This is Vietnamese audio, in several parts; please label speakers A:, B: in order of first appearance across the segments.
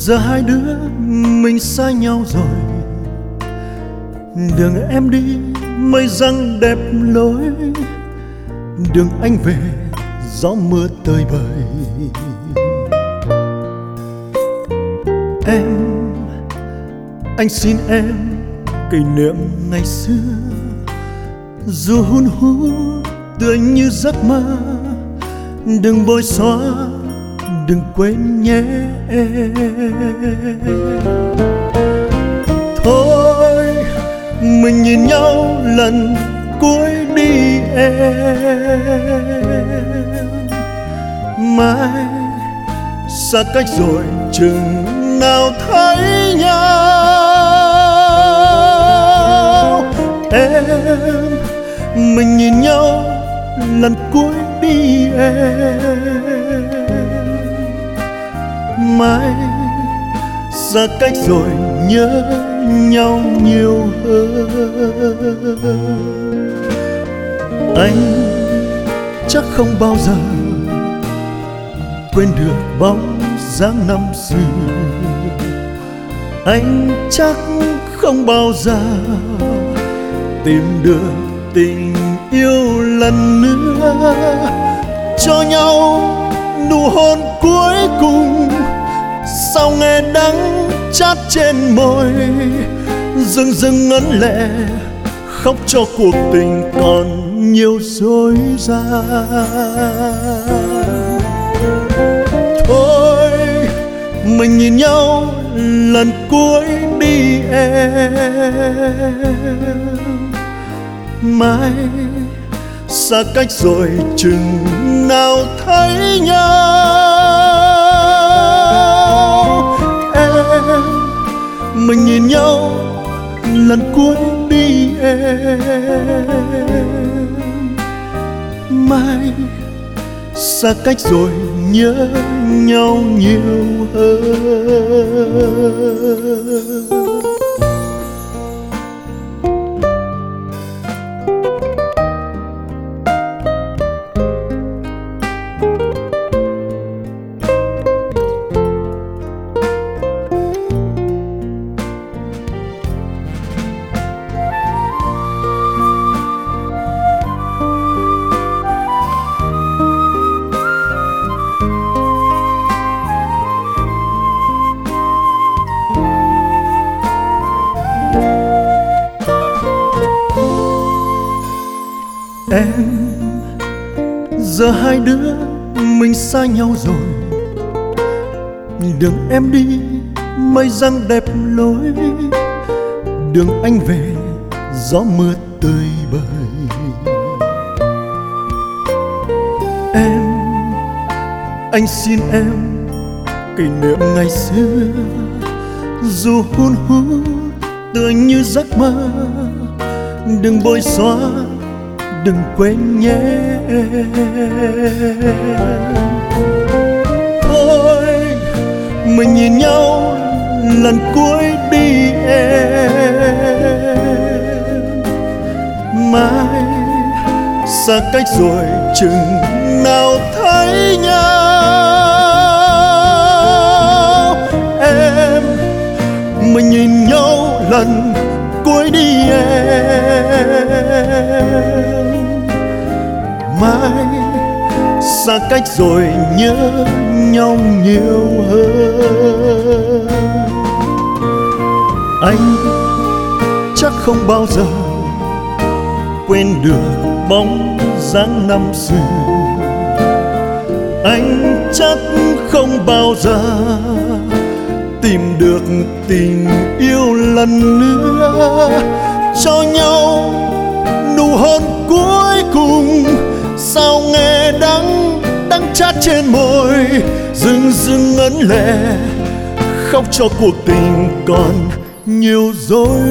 A: Giờ hai đứa mình xa nhau rồi, đường em đi mây giăng đẹp lối, đường anh về gió mưa tơi bời. Anh xin em kỷ niệm ngày xưa, dù hun hút tươi như giấc mơ, đừng bôi xóa, đừng quên nhé. Thôi mình nhìn nhau lần cuối đi em, mai xa cách rồi chừng nào thấy nhau. Em mình nhìn nhau lần cuối đi em, mai xa cách rồi nhớ nhau nhiều hơn. Anh chắc không bao giờ quên được bóng dáng năm xưa, anh chắc không bao giờ tìm được tình yêu lần nữa, cho nhau nụ hôn cuối cùng. Sao nghe đắng chát trên môi, dưng dưng ngấn lệ khóc cho cuộc tình còn nhiều dối gian. Thôi mình nhìn nhau lần cuối đi em, mai xa cách rồi chừng nào thấy nhau. Em mình nhìn nhau lần cuối đi em, mai xa cách rồi nhớ nhau nhiều hơn. Em giờ hai đứa mình xa nhau rồi, đường em đi mây giăng đẹp lối, đường anh về gió mưa tơi bời. Anh xin em kỷ niệm ngày xưa, dù hun hút tươi như giấc mơ, đừng bôi xóa, đừng quên nhé. Thôi mình nhìn nhau lần cuối đi em, mai xa cách rồi chừng nào thấy nhau. Em mình nhìn nhau lần cuối đi em, mai xa cách rồi nhớ nhau nhiều hơn. Anh chắc không bao giờ quên được bóng dáng năm xưa, anh chắc không bao giờ tìm được tình yêu lần nữa, cho nhau nụ hôn cuối cùng. Sao nghe đắng chát trên môi, dưng dưng ngấn lệ khóc cho cuộc tình còn nhiều dối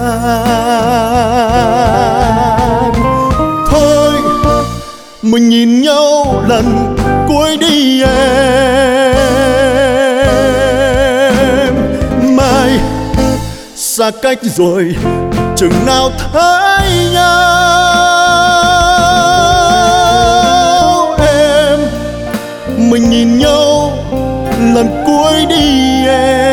A: gian. Thôi mình nhìn nhau lần cuối đi em, mai xa cách rồi chừng nào thấy nhau. Em mình nhìn nhau lần cuối đi em,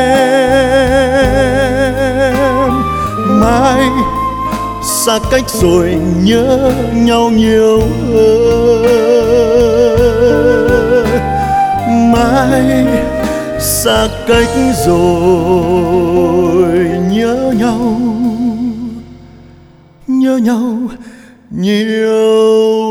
A: xa cách rồi nhớ nhau nhiều hơn. Mai xa cách rồi nhớ nhau nhiều